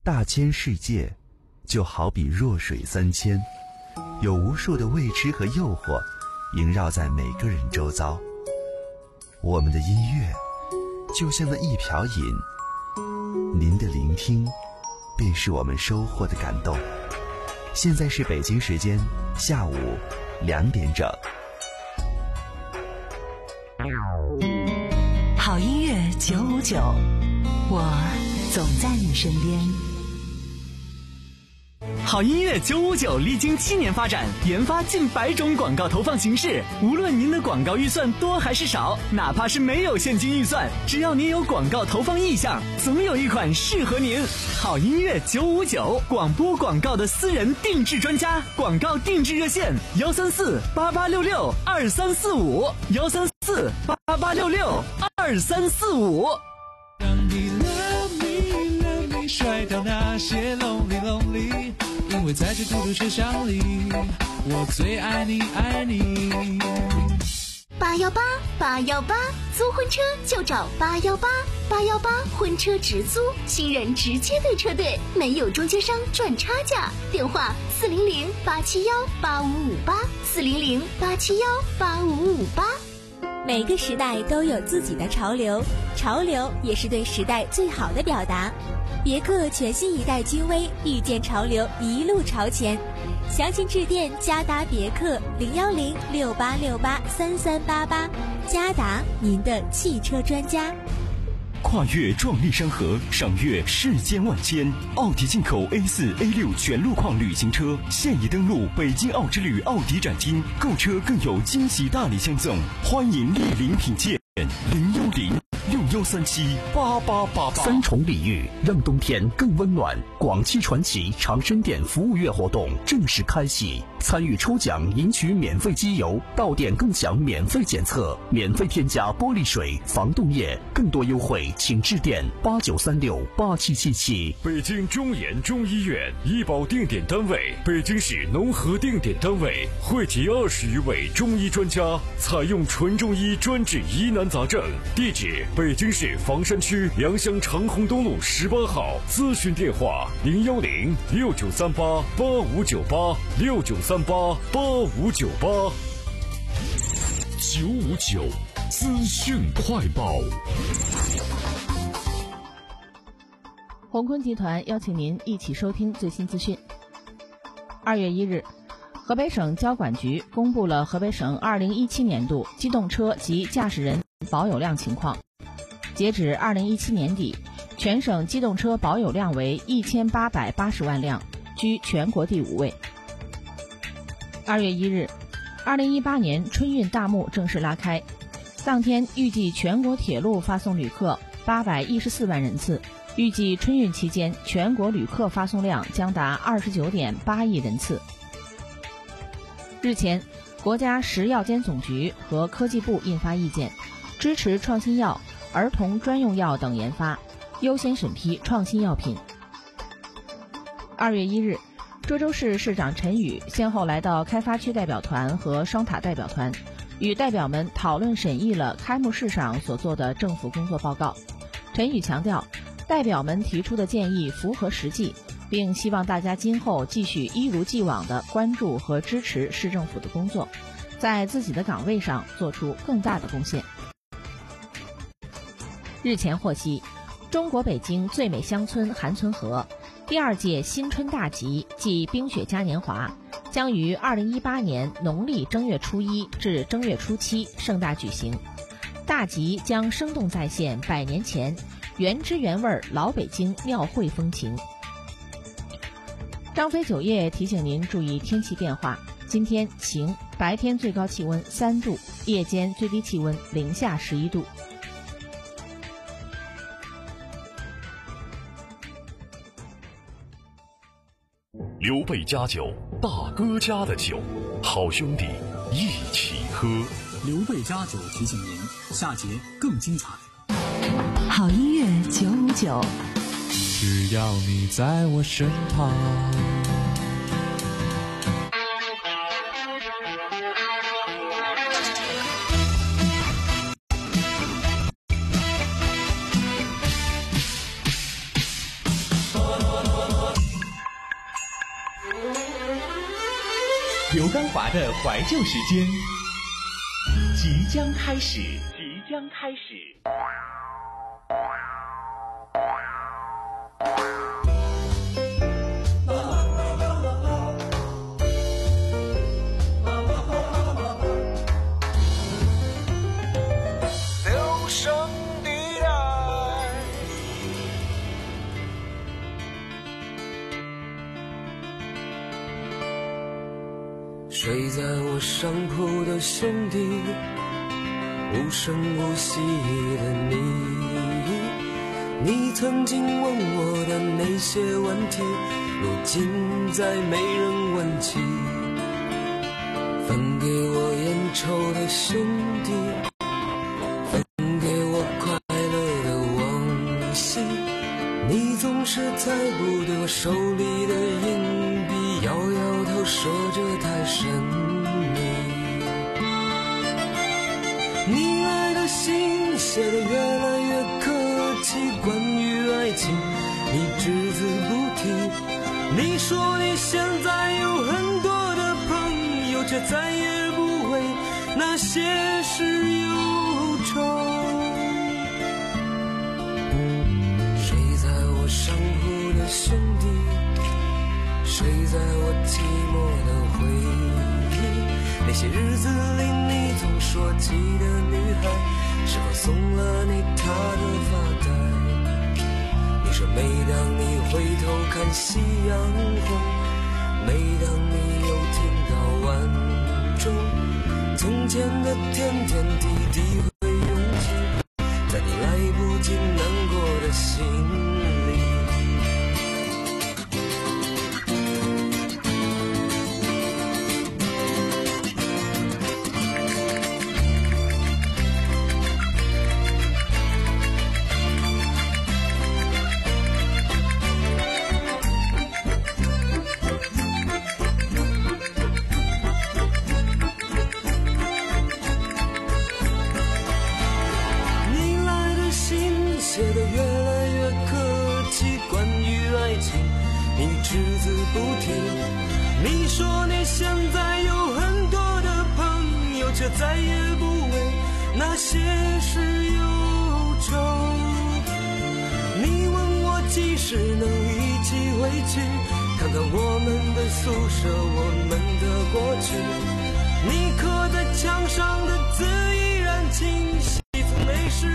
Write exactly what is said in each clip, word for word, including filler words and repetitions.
大千世界就好比弱水三千，有无数的未知和诱惑萦绕在每个人周遭。我们的音乐就像那一瓢饮，您的聆听便是我们收获的感动。现在是北京时间下午两点整。 好音乐九五九，我总在你身边。 好音乐九五九历经七年发展，研发近百种广告投放形式。无论您的广告预算多还是少，哪怕是没有现金预算，只要您有广告投放意向，总有一款适合您。好音乐九五九，广播广告的私人定制专家，广告定制热线幺三四八八六六二三四五幺三四八八六六二三四五。 让你 love me love me 甩掉那些 lonely lonely， 因为在这孤独车厢里，我最爱你爱你。 八幺八八幺八，租婚车就找八幺八八幺八婚车直租，新人直接对车队，没有中间商赚差价。电话四零零八七幺八五五八四零零八七幺八五五八。 每个时代都有自己的潮流，潮流也是对时代最好的表达。别克全新一代君威，遇见潮流，一路朝前。详情致电嘉达别克零幺零六八六八三三八八，嘉达您的汽车专家。 跨越壮丽山河，赏阅世间万千。奥迪进口 A 四 A 六 全路况旅行车现已登陆北京奥之旅奥迪展厅，购车更有惊喜大礼相赠，欢迎莅临品鉴。零幺零六幺三七八八八八。 三重礼遇，让冬天更温暖。广汽传祺长生店服务月活动正式开启，参与抽奖赢取免费机油，到店更享免费检测，免费添加玻璃水、防冻液，更多优惠请致电八九三六八七七七。 北京中研中医院医保定点单位，北京市农合定点单位，汇集二十余位中医专家，采用纯中医专治疑难杂症。地址：北京市房山区良乡长虹东路十八号。咨询电话：零幺零六九三八八五九八六九三八八五九八。 九五九资讯快报。 宏坤集团邀请您一起收听最新资讯。二月一日，河北省交管局公布了河北省二零一七年度机动车及驾驶人保有量情况。截止二零一七年底，全省机动车保有量为一千八百八十万辆，居全国第五位。二月一日，二零一八年春运大幕正式拉开，当天预计全国铁路发送旅客八百一十四万人次，预计春运期间全国旅客发送量将达二十九点八亿人次。日前，国家食药监总局和科技部印发意见，支持创新药、儿童专用药等研发，优先审批创新药品。二月一日，涿州市市长陈宇先后来到开发区代表团和双塔代表团，与代表们讨论审议了开幕式上所做的政府工作报告。陈宇强调，代表们提出的建议符合实际，并希望大家今后继续一如既往地关注和支持市政府的工作，在自己的岗位上做出更大的贡献。日前获悉，中国北京最美乡村韩村河第二届新春大集暨冰雪嘉年华将于二零一八年农历正月初一至正月初七盛大举行。大集将生动再现百年前原汁原味老北京庙会风情。张飞酒业提醒您注意天气变化，今天晴，白天最高气温三度，夜间最低气温零下十一度。 刘备家酒，大哥家的酒，好兄弟一起喝。 刘备家酒提醒您，下节更精彩。 好音乐九五九， 只要你在我身旁。 刚华的怀旧时间即将开始，即将开始。 睡在我上铺的兄弟，无声无息的你，你曾经问我的那些问题，如今再没人问起。分给我烟抽的兄弟，分给我快乐的往昔，你总是猜不对我手里的硬币，摇摇头说着太神秘。你来的信写得越来越客气，关于爱情你只字不提。你说你现在有很多的朋友，却再也不为那些事忧愁。睡在我上铺的兄弟，睡在我寂寞的回忆，那些日子里你总说起的女孩，是否送了你她的发带？你说每当你回头看夕阳红，每当你又听到晚钟，从前的点点滴滴会涌起在你来不及难过的心里。写得越来越客气，关于爱情你只字不提。你说你现在有很多的朋友，却再也不为那些事忧愁。你问我几时能一起回去，看看我们的宿舍，我们的过去。你刻在墙上的字依然清晰，从那时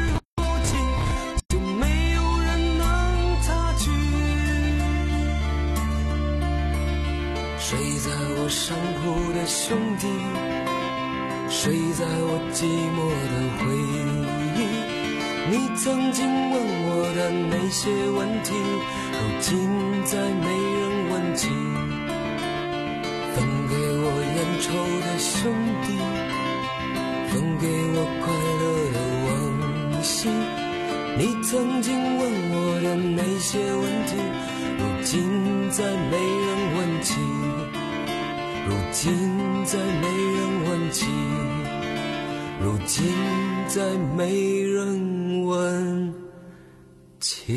睡在我上铺的兄弟，睡在我寂寞的回忆，你曾经问我的那些问题，如今再没人问起。分给我烟抽的兄弟，分给我快乐的往昔，你曾经问我的那些问题，如今再没人问起。如今再没人问起，如今再没人问起。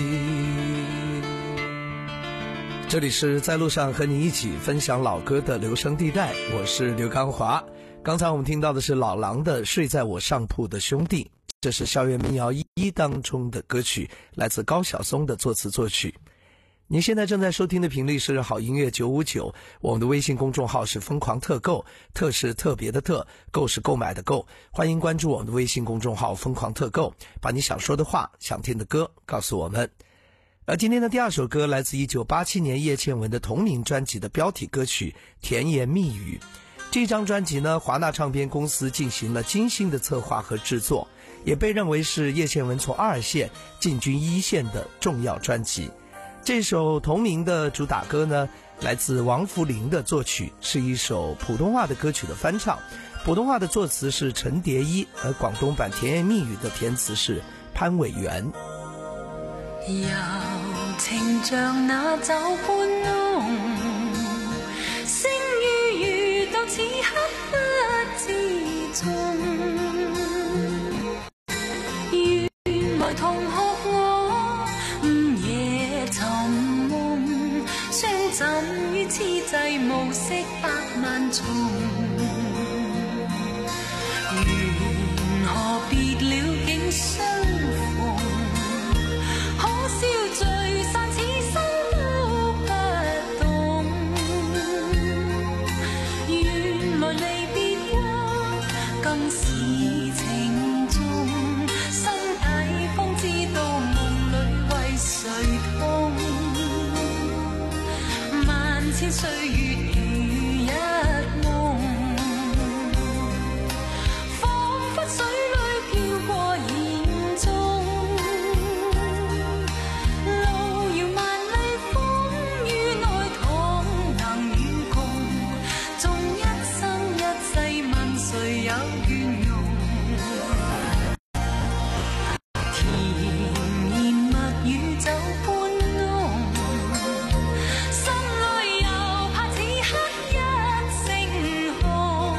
这里是在路上和你一起分享老歌的留声地带，我是刘刚华。刚才我们听到的是老狼的《睡在我上铺的兄弟》，这是校园民谣一一当中的歌曲，来自高晓松的作词作曲。您现在正在收听的频率是好音乐九五九，我们的微信公众号是疯狂特购，特是特别的特，购是购买的购，欢迎关注我们的微信公众号疯狂特购，把你想说的话、想听的歌告诉我们。而今天的第二首歌来自一九八七年叶倩文的同名专辑的标题歌曲《甜言蜜语》。这张专辑呢，华纳唱片公司进行了精心的策划和制作，也被认为是叶倩文从二线进军一线的重要专辑。这首同名的主打歌呢，来自王福林的作曲，是一首普通话的歌曲的翻唱，普通话的作词是陈蝶衣，而广东版甜言蜜语的填词是潘伟元。 柔情像那酒般浓，星與月到此刻不自重，原來同學我午夜尋夢，相枕於此際暮色百萬重。 更是情重，心底方知道梦里为谁痛。万千岁月如一梦，仿佛水里飘过言中。路遥萬里風雨內同能與共，縱一生一世問誰有怨容。甜言蜜語酒般濃，心裏又怕此刻一聲紅，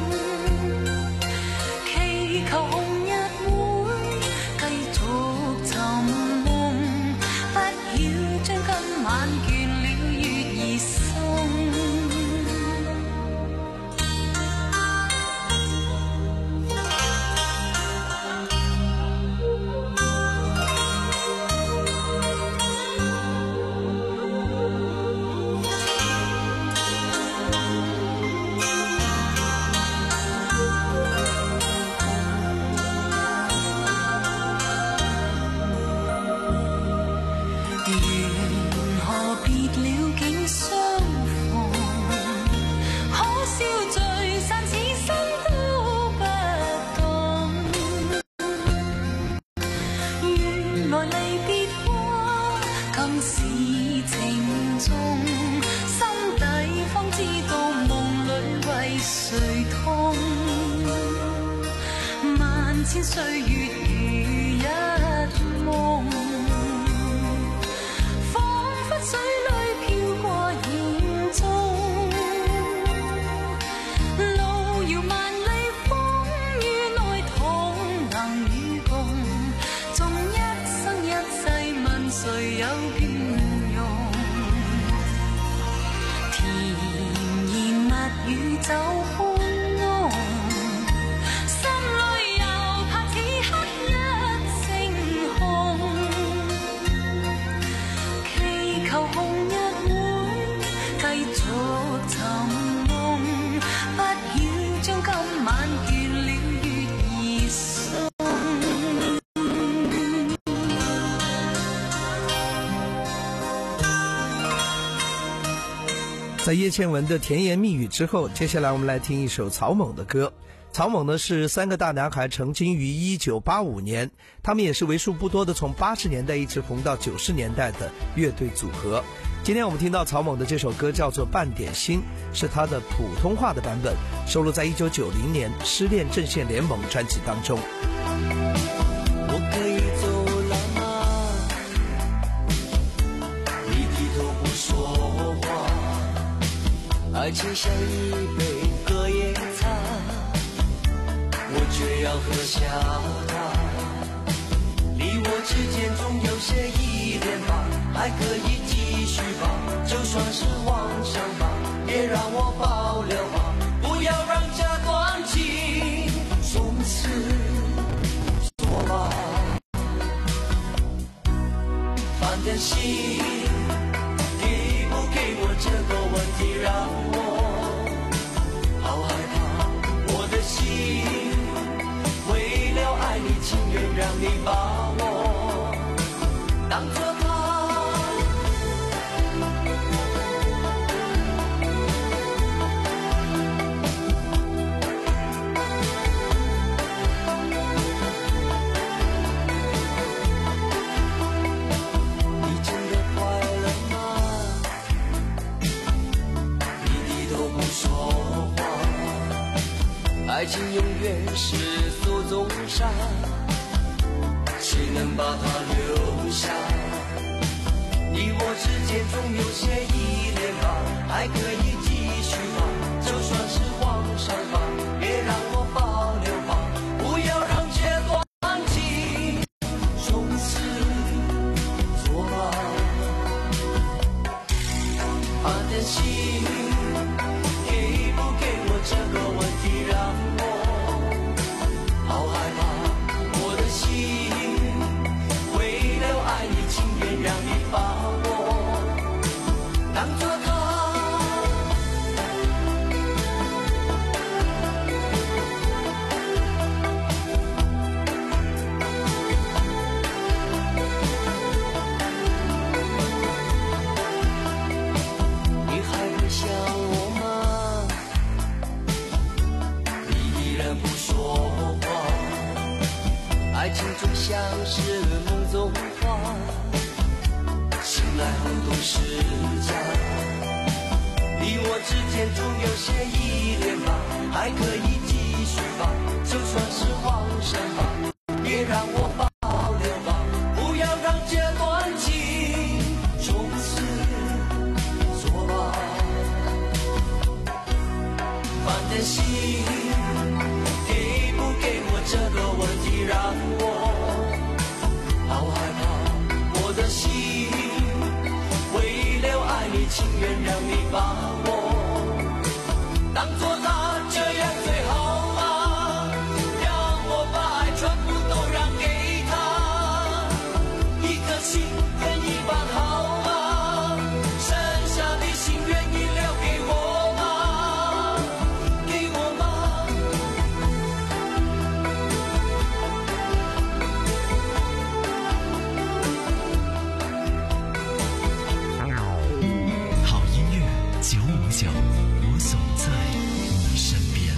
祈求紅日會繼續尋夢，不曉將今晚倦了月兒送。緣何別了竟相逢，可笑聚散此生都不懂。原來離別話更是情重，心底方知道夢裏為誰痛。萬千歲月如一夢，水裏飄過言中。路遙萬里風雨內同能與共，縱一生一世問誰有倦容。甜言蜜語酒般濃，心裏又怕此刻一聲紅，祈求紅日會繼續尋夢，不曉將今晚倦了月兒送。 在叶倩文的甜言蜜语之后，接下来我们来听一首草蜢的歌。草蜢呢是三个大男孩成军于一九八五年，他们也是为数不多的从八十年代一直红到九十年代的乐队组合。今天我们听到草蜢的这首歌叫做《半点心》，是他的普通话的版本，收录在一九九零年《失恋阵线联盟》专辑当中。 我可以走了吗？你低头不说话，爱情像一杯隔夜茶，我却要喝下它。离我之间总有些依恋吧，还可以继续吧，就算是妄想吧，别让我保留吧，不要让这段情从此作罢。半点心，给不给我这个问题让我好害怕，我的心为了爱你情愿让你把我当作他。你真的快乐吗？你低头不说话，爱情永远是诉衷沙，谁能把它留下？你我之间总有些依恋吧，还可以继续吧，就算是妄想吧，别让我保留吧，不要让这段情从此作罢。半点心，给不给我这个问题让我好害怕，我的心为了爱你情愿让你把我当作他。 情就像是梦中花，醒来后都是假。你我之间总有些依恋吧，还可以继续吧，就算是荒山吧，也让我保留吧，不要让这段情从此作罢。反正心给不给我这个问题，让我好害怕。我的心为了爱你，情愿让你把我当作他，这样最好吗？让我把爱全部都让给他，一颗心分一半好吗？剩下的心愿意留给我吗？给我吗？ 好音乐九五九，我总在你身边。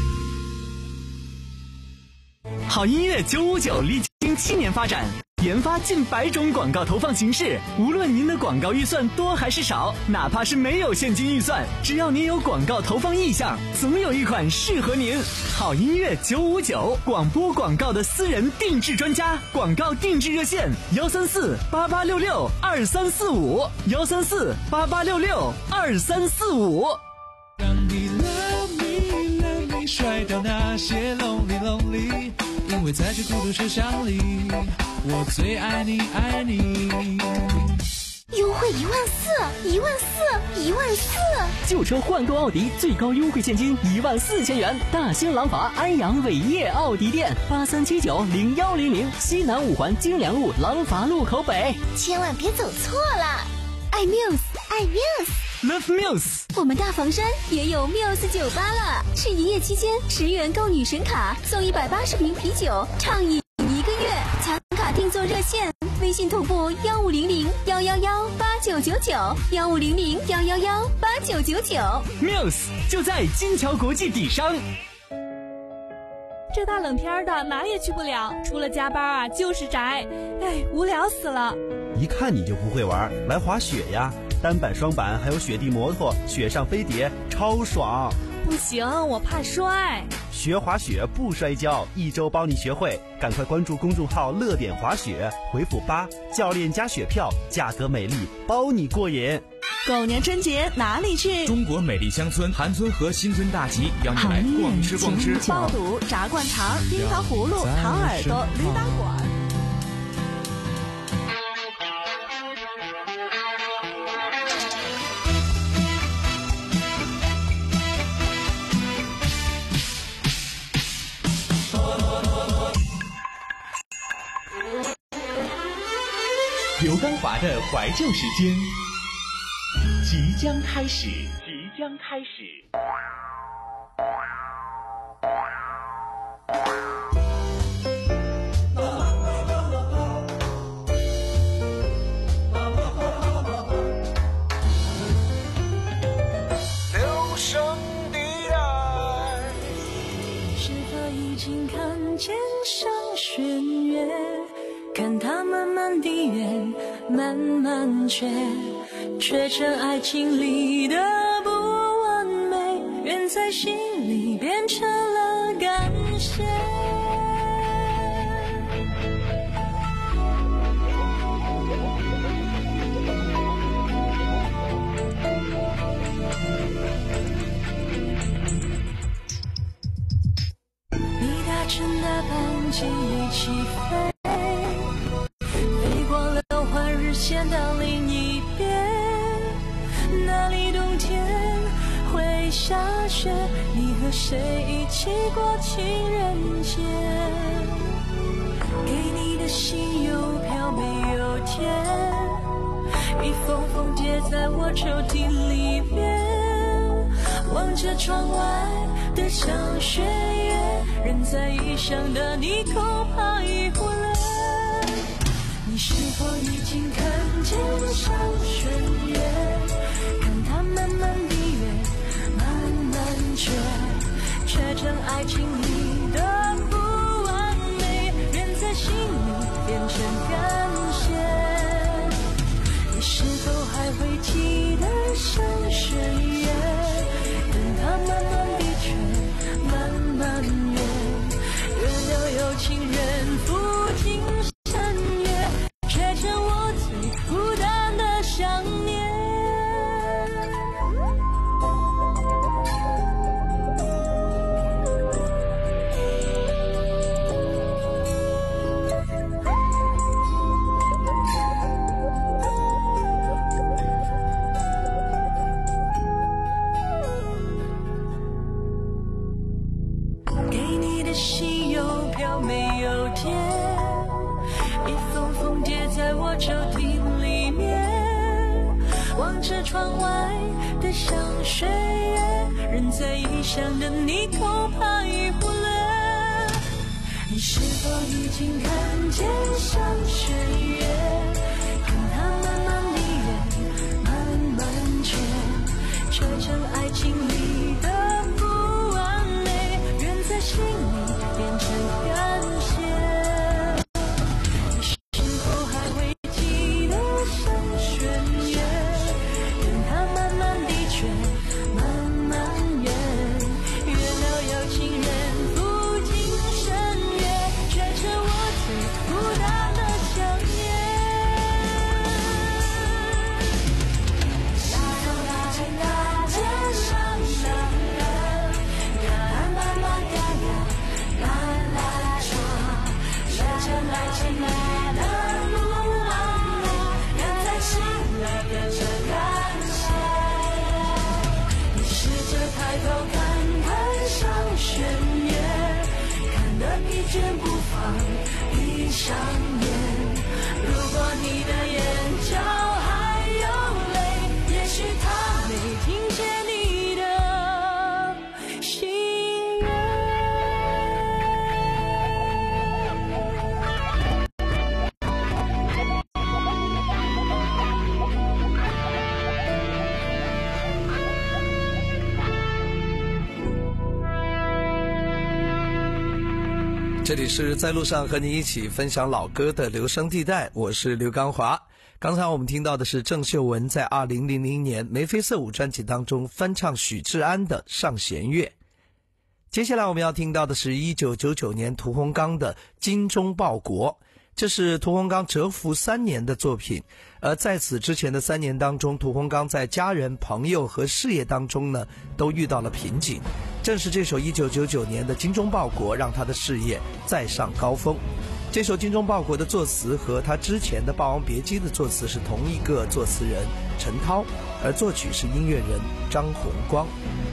好音乐九五九历经七年发展，研发近百种广告投放形式。无论您的广告预算多还是少，哪怕是没有现金预算，只要您有广告投放意向，总有一款适合您。好音乐九五九，广播广告的私人定制专家，广告定制热线幺三四八八六六二三四五幺三四八八六六二三四五。 让你 love me love me 甩掉那些 lonely lonely， 因为在这孤独车厢里，我最爱你爱你。 优惠一万四，一万四，一万四！ 旧车换购奥迪最高优惠现金一万四千元。大兴廊坊安阳伟业奥迪店八三七九零幺零零，西南五环京良路廊坊路口北。 千万别走错了，爱 Muse， 爱 Muse。Love Muse， 我们大房山也有 Muse 酒吧了。是营业期间，十元购女神卡送一百八十瓶啤酒，畅饮一个月。抢卡定做热线，微信同步幺五零零幺幺幺八九九九幺五零零幺幺幺八九九九。 Muse 就在金桥国际底商。 这大冷天的哪也去不了，除了加班啊就是宅，哎，无聊死了。 一看你就不会玩，来滑雪呀！单板、双板，还有雪地摩托、雪上飞碟，超爽！ 不行，我怕摔。 学滑雪不摔跤，一周帮你学会。赶快关注公众号“乐点滑雪”，回复八，教练加雪票，价格美丽，包你过瘾。 狗年春节哪里去？ 中国美丽乡村韩村和新村大集邀你来逛吃逛吃， 爆肚、炸灌肠、冰糖葫芦、糖耳朵、驴打滚。 刘刚华的怀旧时间即将开始，即将开始。 留声的爱， 是否已经看见上弦月？看它慢慢地远，慢慢缺，缺成爱情里的不完美，愿在心里变成了感谢。你搭乘的班机一起飞，先到另一边，那里冬天会下雪，你和谁一起过情人节？给你的信邮票没有填，一封封叠在我抽屉里面，望着窗外的小雪月，人在异乡的你恐怕已忽略。你是否已经看见上弦月？看它慢慢地远，慢慢缺，缺成爱情里的不完美，愿在心里飘没有天，一封封叠在我抽屉里面，望着窗外的香水月，人在异乡的你恐怕已忽略。你是否已经看见香水月，看它慢慢离远，慢慢缺，却成爱情里的不完美，缘在心里变成感谢。你是否还会记得香水月，看它慢慢离去，慢慢远，月老有情人不尽深渊，却成我最孤单的想念。大风大吹大街上的人，看慢慢改变，慢慢说，却成爱情里的不完美，缘在心里变成感谢。你试着抬头看看上弦月，看得疲倦不放，闭上眼。如果你的眼角还有泪，也许他没听见你的心愿。 这里是在路上和你一起分享老歌的留声地带，我是刘刚华。刚才我们听到的是郑秀文在二零零零年眉飞色舞专辑当中翻唱许志安的《上弦月》。接下来我们要听到的是一九九九年屠洪刚的《精忠报国》，这是屠洪刚蛰伏三年的作品。而在此之前的三年当中，屠洪刚在家人、朋友和事业当中呢，都遇到了瓶颈。正是这首一九九九年的《精忠报国》让他的事业再上高峰。这首《精忠报国》的作词和他之前的《霸王别姬》的作词是同一个作词人陈涛，而作曲是音乐人张弘光。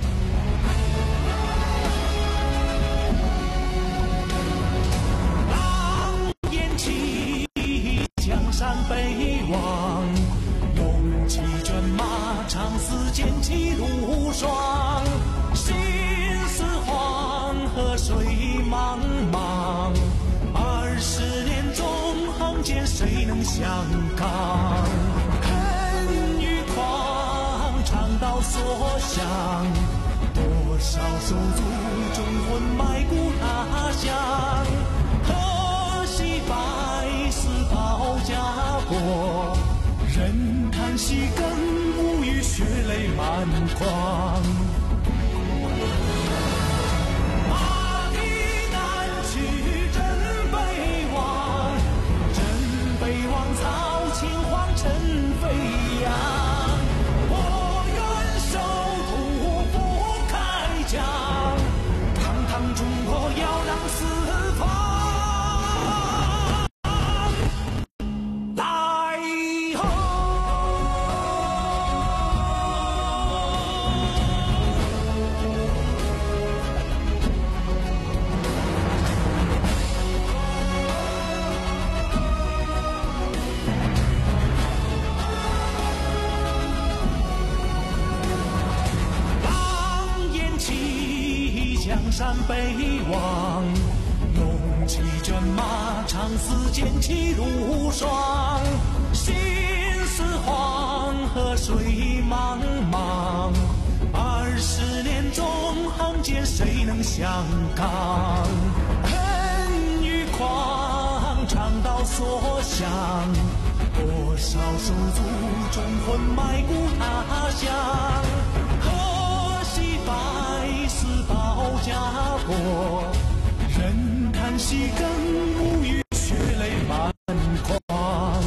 狼烟起，江山北望，勇气卷马，长嘶剑气如霜。心似黄河水茫茫，二十年纵横间谁能相抗？恨与狂，肠道所向，多少手足忠魂埋骨他乡。可惜百死保家国，任叹息更无语，血泪满眶。尘飞扬，我愿守土不开疆，堂堂中国要让四方来吼。江山北望，勇气卷马，长嘶剑气如霜。心似黄河水茫茫，二十年纵横间谁能相抗？恨与狂，肠道所向，多少手足忠魂埋骨他乡。可惜百死保家国，任叹息更无语，血泪满眶。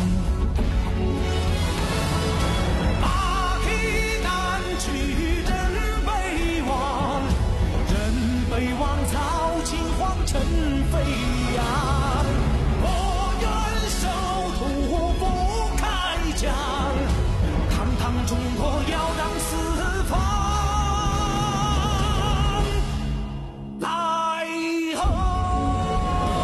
马蹄南去人北望，人北望曹秦皇城飞扬。我愿守土不开疆，堂堂中国要让四方来吼。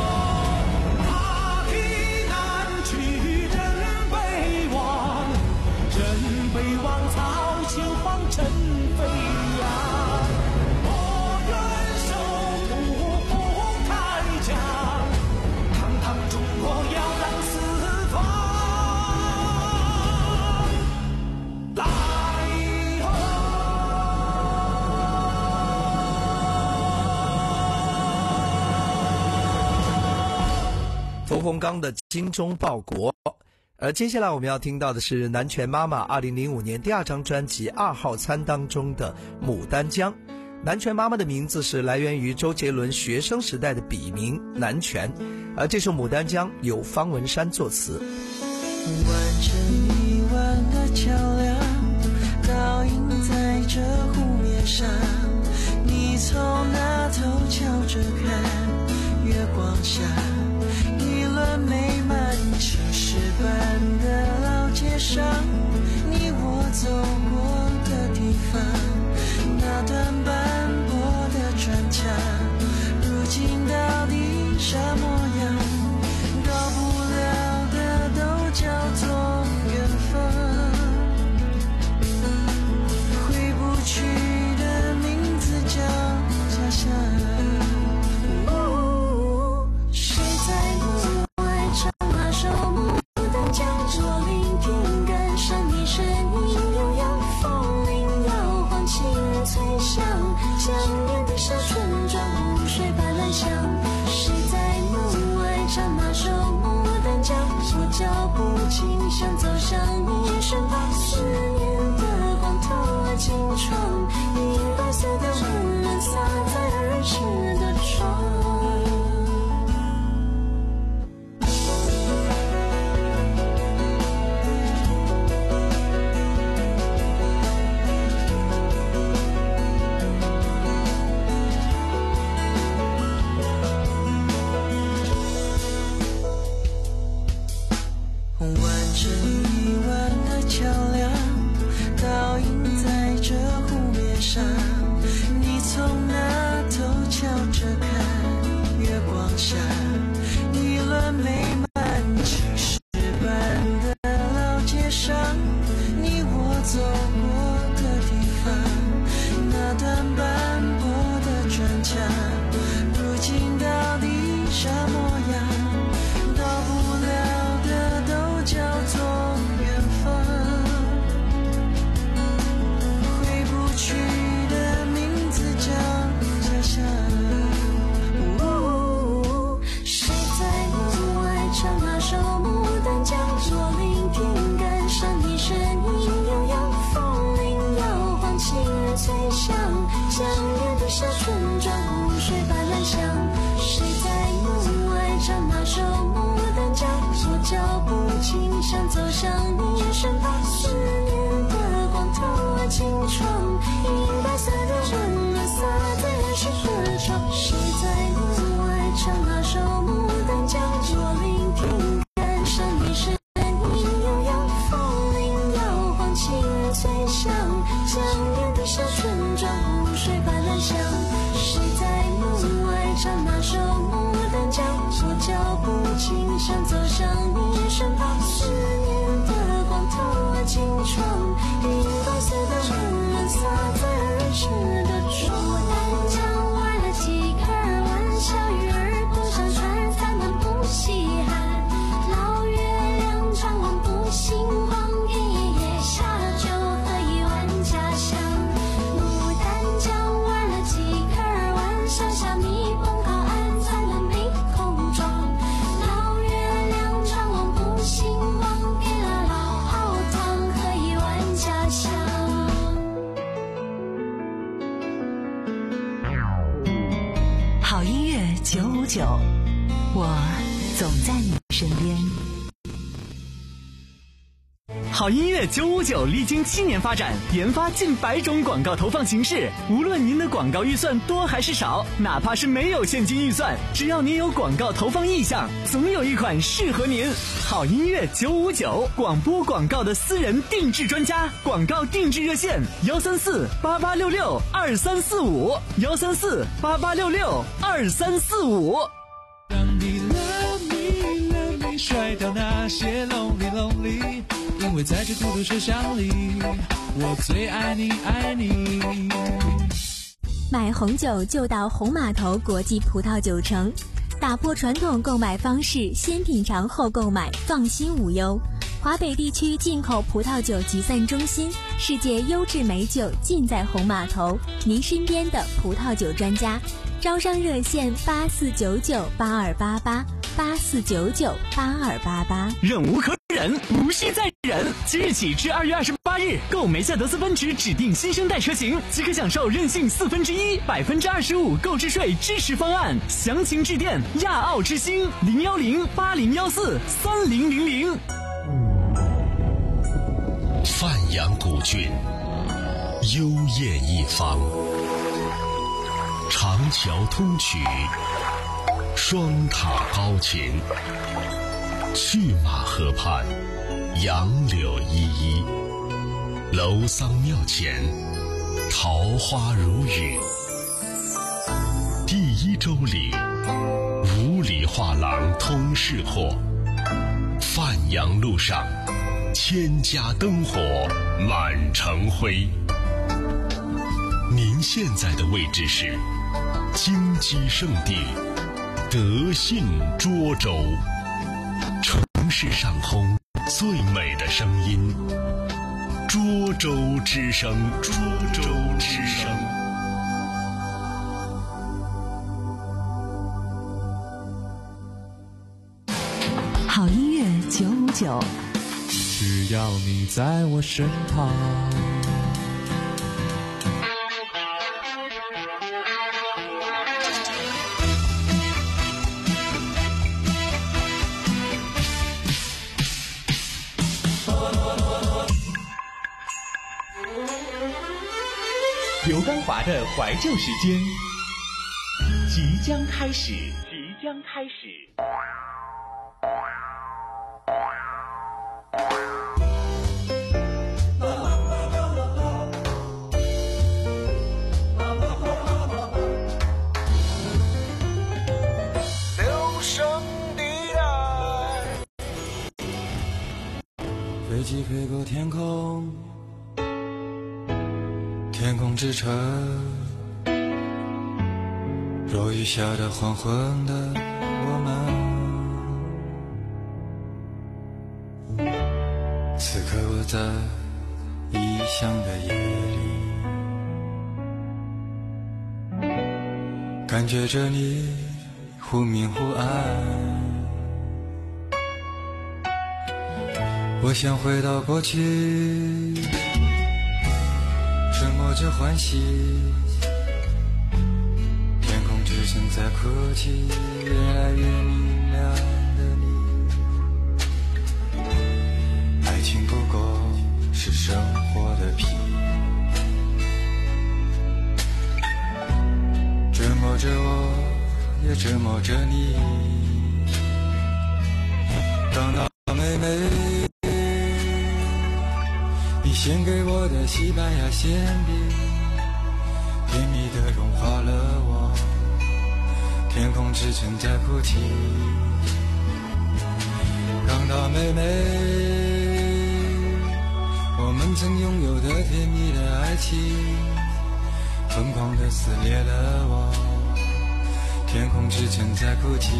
屠洪刚的精忠报国。而接下来我们要听到的是南拳妈妈二零零五年第二张专辑《二号餐》当中的《牡丹江》。南拳妈妈的名字是来源于周杰伦学生时代的笔名南拳，而这首《牡丹江》由方文山作词。 完成一万个桥梁，倒映在这湖面上，你从那头瞧着看，月光下一轮美满城市般的老街上，你我走过的地方，那段斑驳的砖墙，如今到底啥模样？到不了的都叫做缘分，回不去的名字叫家乡。谁在门外唱那首牡丹江？我聆听感伤的声音，悠扬风铃摇晃，轻脆响，想念的小村庄湖水般蓝香。谁在门外唱那首牡丹江？我脚步轻，想走向你身旁，思念的光透了青窗，银白色的温润洒在儿时的窗。 九五九，我总在你身边。 好音乐九五九历经七年发展，研发近百种广告投放形式。无论您的广告预算多还是少，哪怕是没有现金预算，只要您有广告投放意向，总有一款适合您。好音乐九五九，广播广告的私人定制专家，广告定制热线：幺三四八八六六二三四五，幺三四八八六六二三四五。 让你 love me love me 甩掉那些 lonely lonely， 因为在这孤独车厢里，我最爱你爱你。 买红酒就到红码头国际葡萄酒城，打破传统购买方式，先品尝后购买，放心无忧。华北地区进口葡萄酒集散中心，世界优质美酒尽在红码头，您身边的葡萄酒专家。招商热线八四九九八二八八。 八四九九八二八八。 忍无可忍，无需再忍。即日起至二月二十八日，购梅赛德斯奔驰指定新生代车型，即可享受任性四分之一、百分之二十五购置税支持方案。详情致电亚奥之星零幺零八零幺四三零零零。 范阳古郡，幽艳一方，长桥通衢，双塔高擎，去马河畔，杨柳依依，楼桑庙前，桃花如雨。第一周里，五里画廊通市货，范阳路上，千家灯火满城辉。您现在的位置是金鸡圣地德信涿州，城市上空最美的声音，涿州之声，涿州之声。 好音乐九五九， 只要你在我身旁。 刘刚华的怀旧时间即将开始，即将开始。 留声地带，飞机飞过天空。天空之城，落雨下的黄昏的我们，此刻我在异乡的夜里，感觉着你忽明忽暗，我想回到过去，沉默着欢喜，天空之城在哭泣，越来越明亮的你，爱情不过是生活的皮，折磨着我，也折磨着你。当那妹妹你献给我的西班牙馅饼，甜蜜地融化了我，天空之城在哭泣。港岛妹妹，我们曾拥有的甜蜜的爱情，疯狂地撕裂了我，天空之城在哭泣。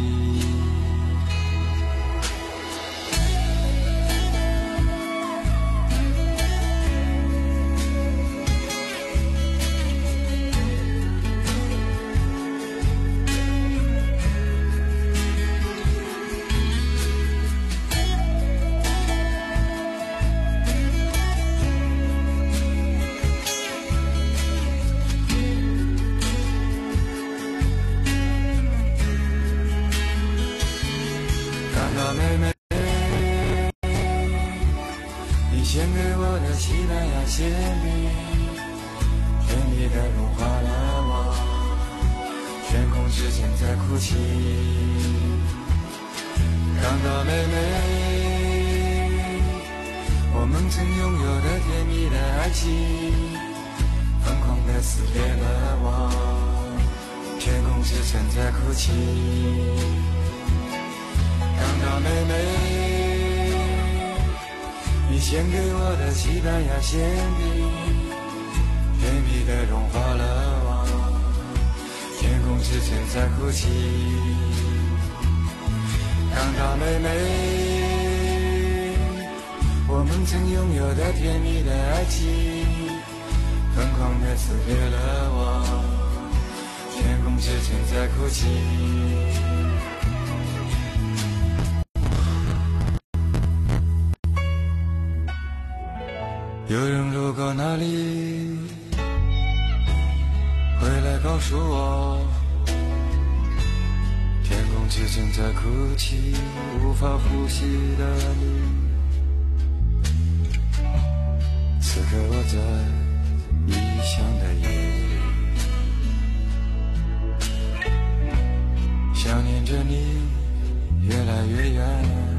馅饼甜蜜地融化了我，天空之城在哭泣。港岛妹妹，我们曾拥有的甜蜜的爱情，疯狂地撕裂了我，天空之城在哭泣。 有人路过那里，回来告诉我，天空之正在哭泣，无法呼吸的你。此刻我在异乡的夜里，想念着你越来越远。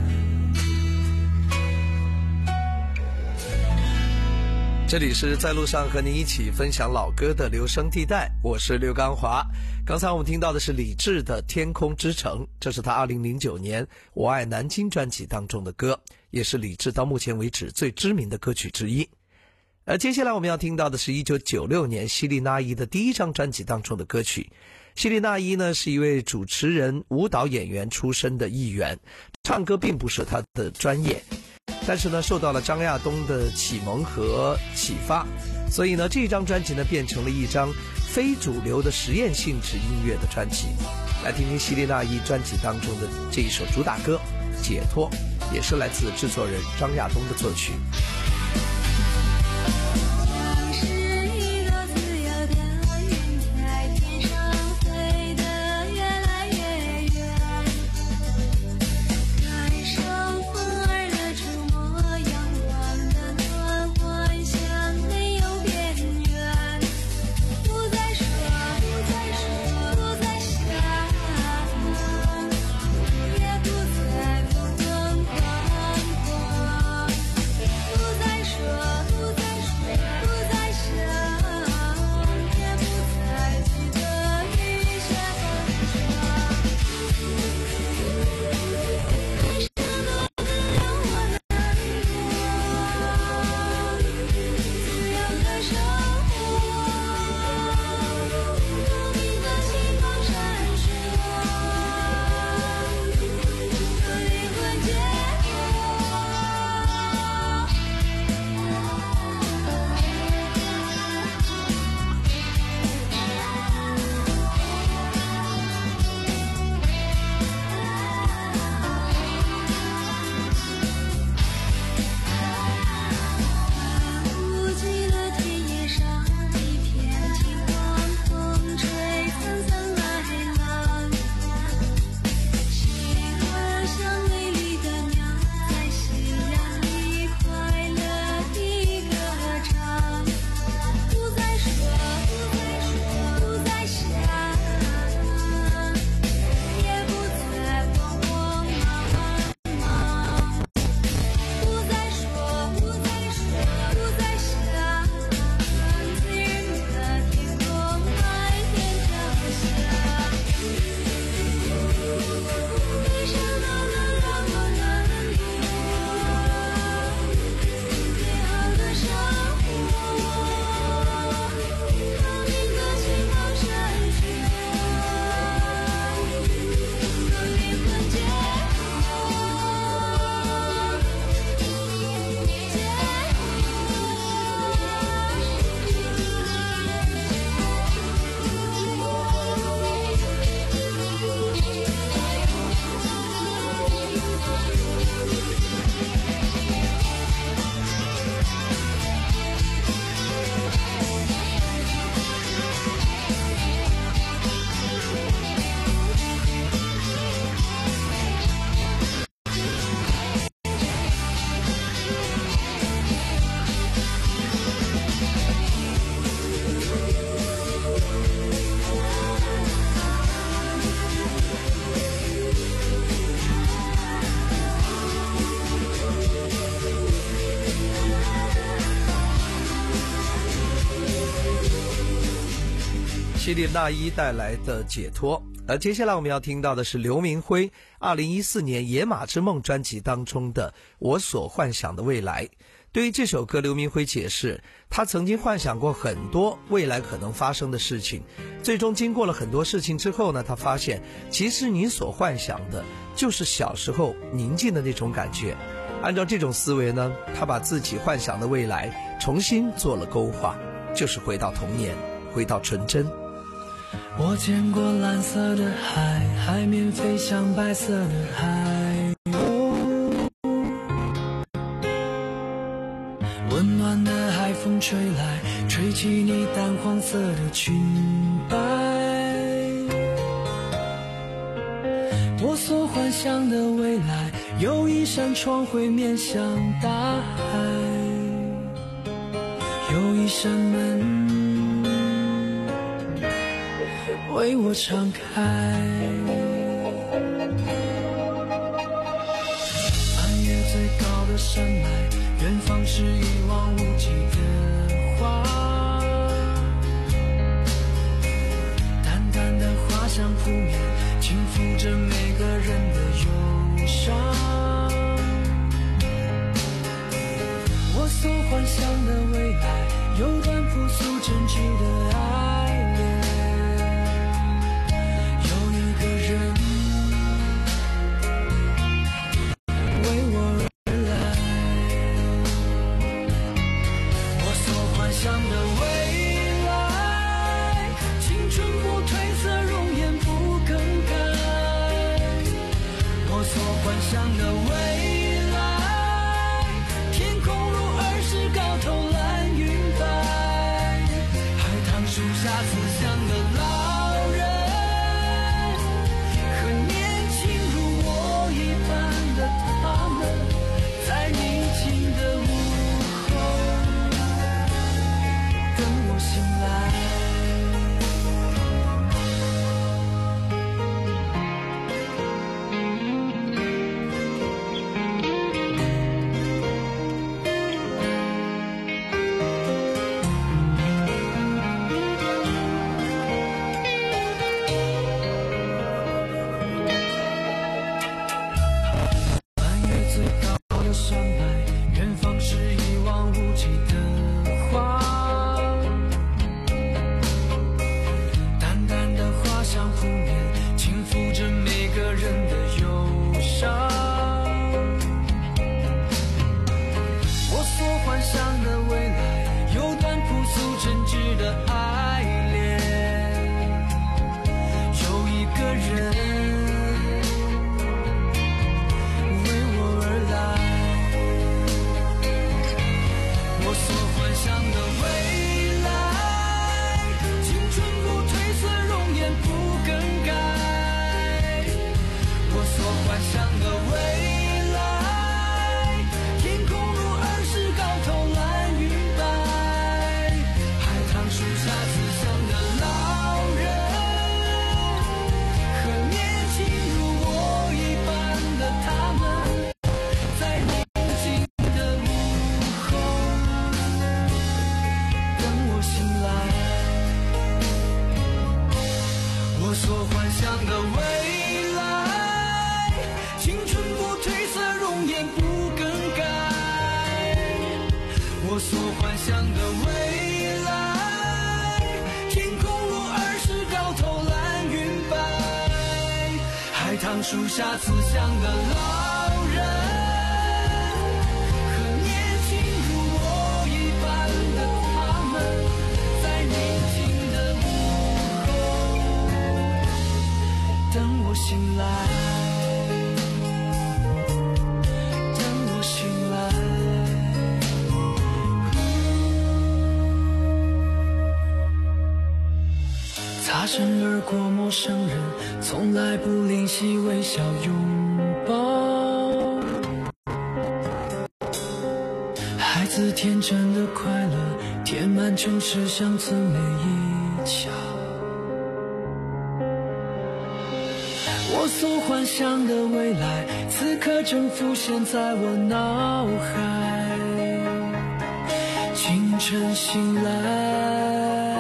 这里是在路上和您一起分享老歌的留声地带，我是刘刚华。刚才我们听到的是李志的《天空之城》，这是他二零零九年《我爱南京》专辑当中的歌，也是李志到目前为止最知名的歌曲之一。而接下来我们要听到的是一九九六年希利娜依的第一张专辑当中的歌曲。希利娜依呢是一位主持人、舞蹈演员出身的艺员，唱歌并不是他的专业，但是呢受到了张亚东的启蒙和启发，所以呢这张专辑呢变成了一张非主流的实验性质音乐的专辑。来听听希利娜依专辑当中的这一首主打歌《解脱》，也是来自制作人张亚东的作曲。希利娜依带来的解脱。而接下来我们要听到的是刘明辉二零一四年《野马之梦》专辑当中的《我所幻想的未来》。对于这首歌，刘明辉解释，他曾经幻想过很多未来可能发生的事情，最终经过了很多事情之后呢，他发现其实你所幻想的就是小时候宁静的那种感觉。按照这种思维呢，他把自己幻想的未来重新做了勾画，就是回到童年，回到纯真。 我见过蓝色的海，海面飞向白色的海，哦，温暖的吹来，吹起你淡黄色的裙摆。我所幻想的未来，有一扇窗会面向大海，有一扇门为我敞开。翻越最高的山脉，远方是一望无际的花，淡淡的花香扑面，轻抚着每个人的忧伤。我所幻想的未来，有段朴素真挚的爱恋，有一个人为我而来。我所幻想的未来，青春不褪色，容颜不更改。我所幻想的未来，天空如儿时高头蓝云白，海棠树下慈祥的老人，和年轻如我一般的他们，在宁静的午后等我醒来。翻越最高的山脉，远方是一望无际的花，淡淡的花香扑面，轻抚着每个人的忧伤。我所幻想的未来，有段朴素真挚的爱恋，有一个人为我而来。我所幻想的未来，青春不褪色，容颜不更改。我所幻想的未来，天空如儿时高头蓝云白，海棠树下慈祥的老人，和年轻如我一般的他们，在宁静的午后等我醒来。我所幻想的未来，青春不褪色，容颜不更改。我所幻想的未来，天空如儿时高头蓝云白，海棠树下慈祥的老人，和年轻如我一般的他们，在宁静的午后等我醒来，等我醒来。擦身而过陌生人，从来不吝惜微笑拥抱。孩子天真的快乐，填满城市乡村每一角。我所幻想的未来，此刻正浮现在我脑海。清晨醒来，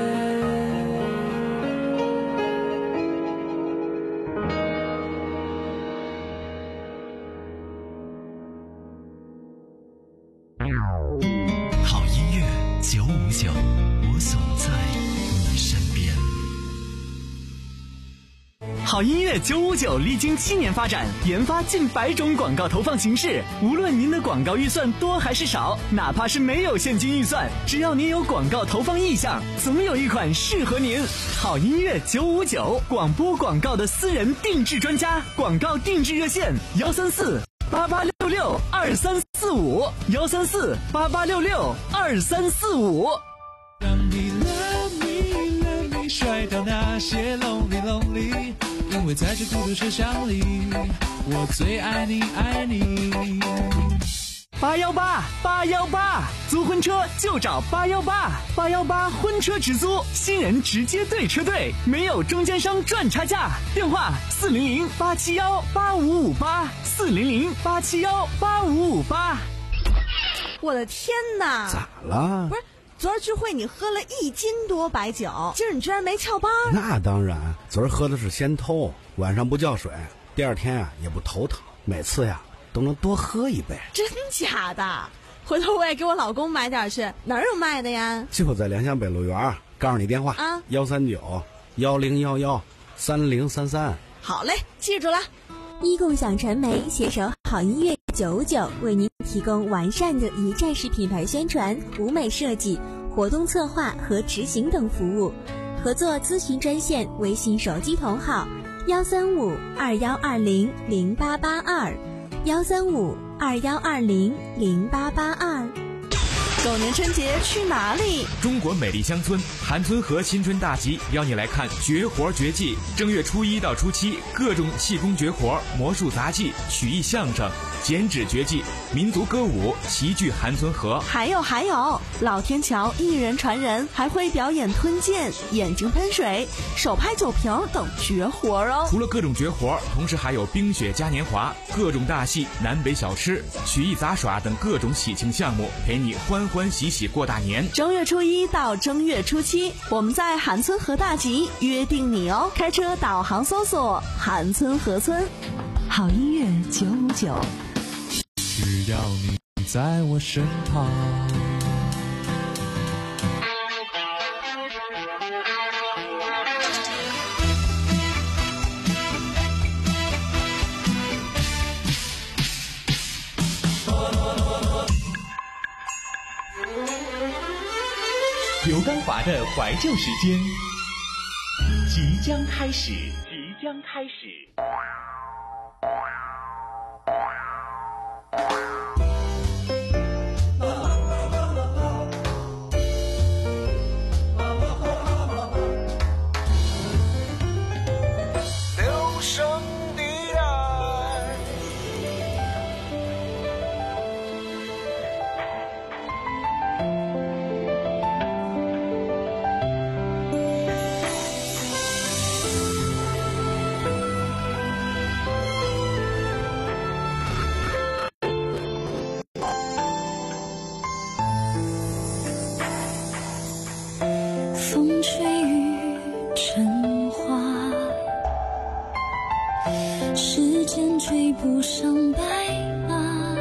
好音乐九五九，我总在你身边。 好音乐九五九历经七年发展，研发近百种广告投放形式。无论您的广告预算多还是少，哪怕是没有现金预算，只要您有广告投放意向，总有一款适合您。好音乐九五九，广播广告的私人定制专家，广告定制热线：幺三四八八六六二三四五，幺三四八八六六二三四五。 让你 love me love me 甩掉那些 lonely lonely， 因为在这孤独车厢里，我最爱你爱你。 八幺八八幺八，租婚车就找八幺八，八幺八婚车直租，新人直接对车队，没有中间商赚差价。电话四零零八七幺八五五八，四零零八七幺八五五八。 我的天哪！ 咋了？ 不是，昨儿聚会你喝了一斤多白酒，今儿你居然没翘班？ 那当然，昨儿喝的是仙偷，晚上不叫水，第二天啊也不头疼，每次呀都能多喝一杯。 真假的？回头我也给我老公买点去。哪儿有卖的呀？ 就在良乡北路园，告诉你电话啊， 幺三九幺零幺幺三零三三。 好嘞，记住了。 一共享传媒携手好音乐九九，为您提供完善的一站式品牌宣传、舞美设计、活动策划和执行等服务。合作咨询专线：微信手机同号幺三五二幺二零零八八二，幺三五二幺二零零八八二。 狗年春节去哪里？ 中国美丽乡村韩村河新春大集邀你来看绝活绝技。正月初一到初七，各种气功绝活、魔术杂技、曲艺相声、剪纸绝技、民族歌舞齐聚韩村河。 还有还有，老天桥一人传人，还会表演吞剑、眼睛喷水、手拍酒瓶等绝活哦。 除了各种绝活，同时还有冰雪嘉年华、各种大戏、南北小吃、曲艺杂耍等各种喜庆项目，陪你欢欢喜喜过大年。 正月初一到正月初七，我们在韩村河大集约定你哦。开车导航搜索韩村河村。 好音乐九五九， 只要你在我身旁。 刘刚华的怀旧时间即将开始，即将开始。 留声地带。 风吹雨成花，时间追不上白马。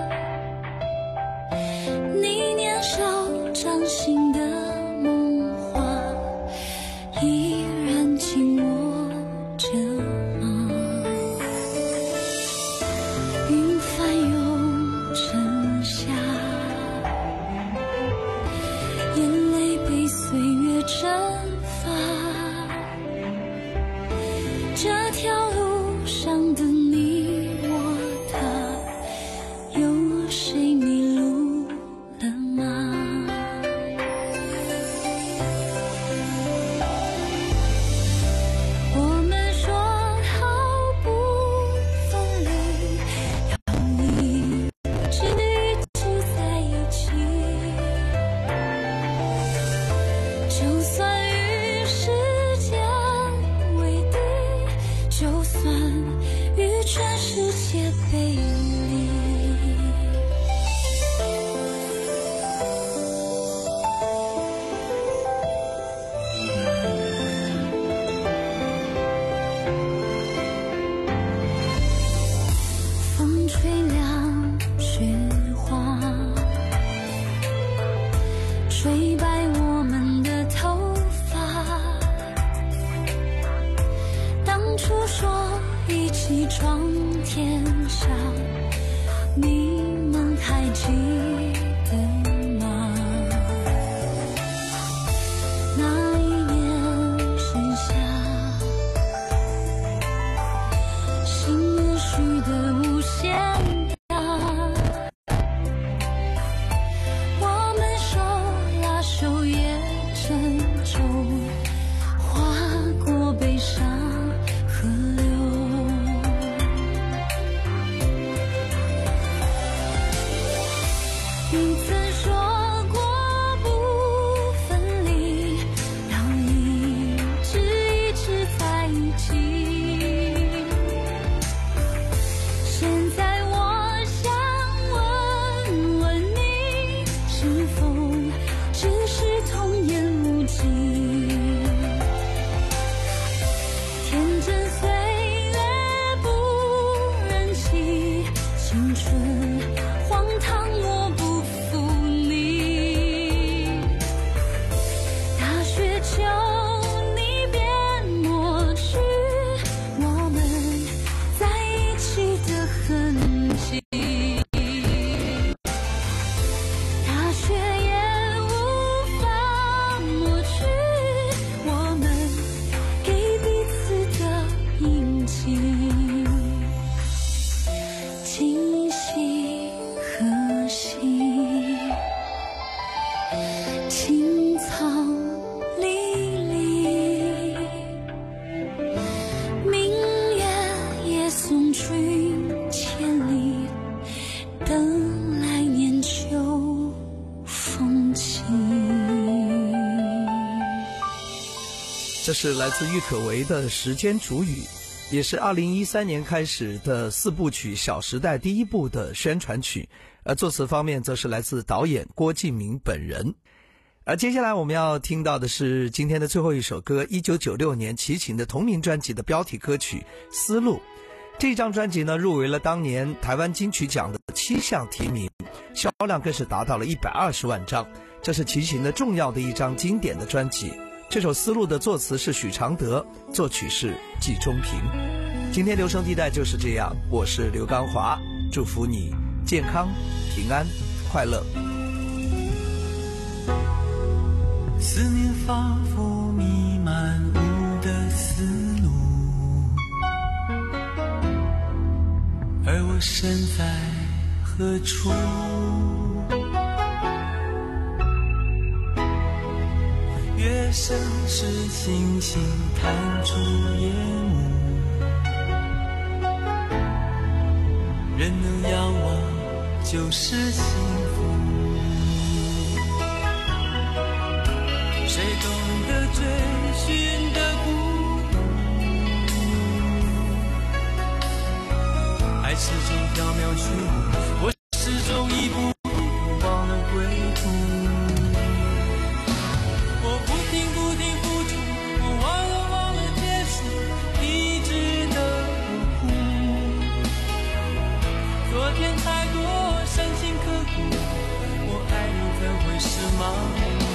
你年少掌心的梦话，依然紧握着吗？云翻涌成夏，眼泪被岁月蒸发，这条路上的你我他，有谁迷路了吗？我们说好不分离，要一直住在一起。就算与时间为敌，就算与全世界背离。风吹凉雪花，吹白我们的头发。当初说一起闯天下，你们还记得吗？那一年盛夏，心里许的无限寻千里，等来年秋风起。 这是来自郁可唯的《时间煮雨》，也是二零一三年开始的四部曲《小时代》第一部的宣传曲。而作词方面则是来自导演郭敬明本人。而接下来我们要听到的是今天的最后一首歌，一九九六年齐秦的同名专辑的标题歌曲《丝路》。这张专辑呢入围了当年台湾金曲奖的七项提名，销量更是达到了一百二十万张，这是齐秦的重要的一张经典的专辑。这首《丝路》的作词是许常德，作曲是季中平。今天留声地带就是这样，我是刘刚华，祝福你健康、平安、快乐。 思念仿佛弥漫我的思路，而我身在何处？月升时，星星探出夜幕，人能仰望就是幸福。谁懂得追寻的孤独？爱始终缥缈虚无，我始终一步一步忘了归途。我不停不停付出，我忘了忘了结束，一直的模糊。昨天太多伤心刻骨，我爱你怎会是盲目？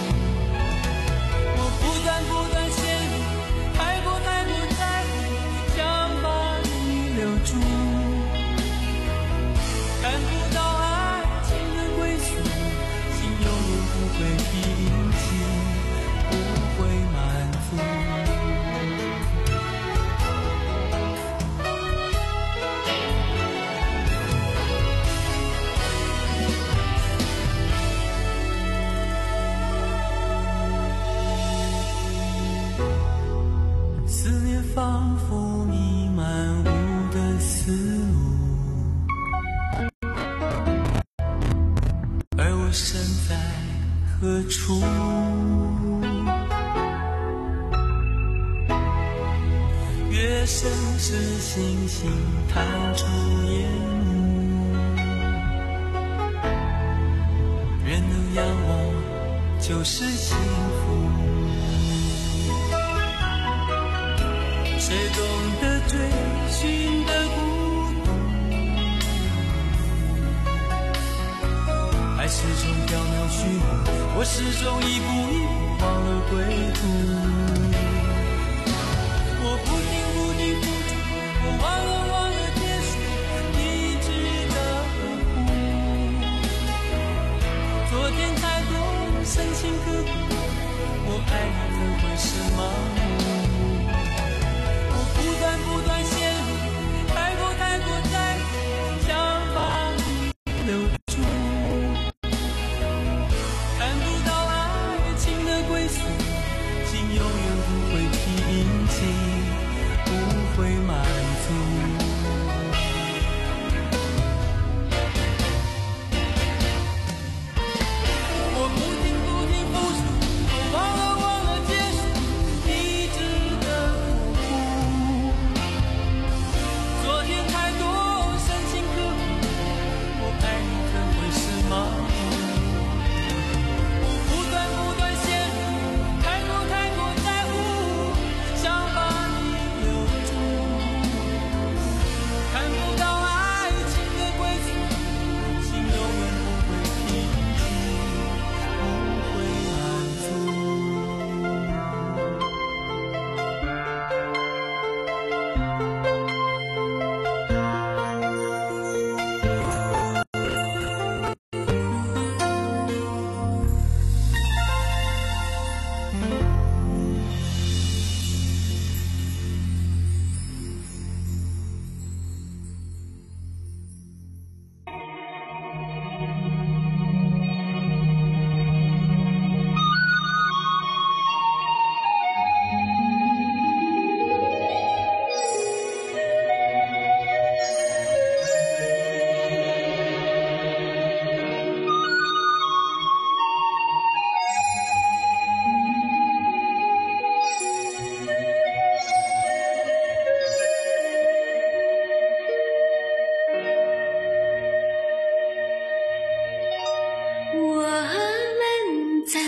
不断不断陷入，太过太过在乎，想把你留住，看不到爱情的归宿，心永远不会平静，不会满足。仿佛弥漫我的思路，而我身在何处？月升时，星星探出夜幕，人能仰望就是幸福。谁懂得追寻的孤独？爱始终缥缈虚无，我始终一步一步忘了归途。我不停不停付出，我忘了忘了结束，一直的模糊。昨天太多深情刻骨，我爱你怎会是盲目？不断不断陷入，太过太过在乎，想把你留住，看不到爱情的归宿，心永远不会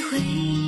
回忆。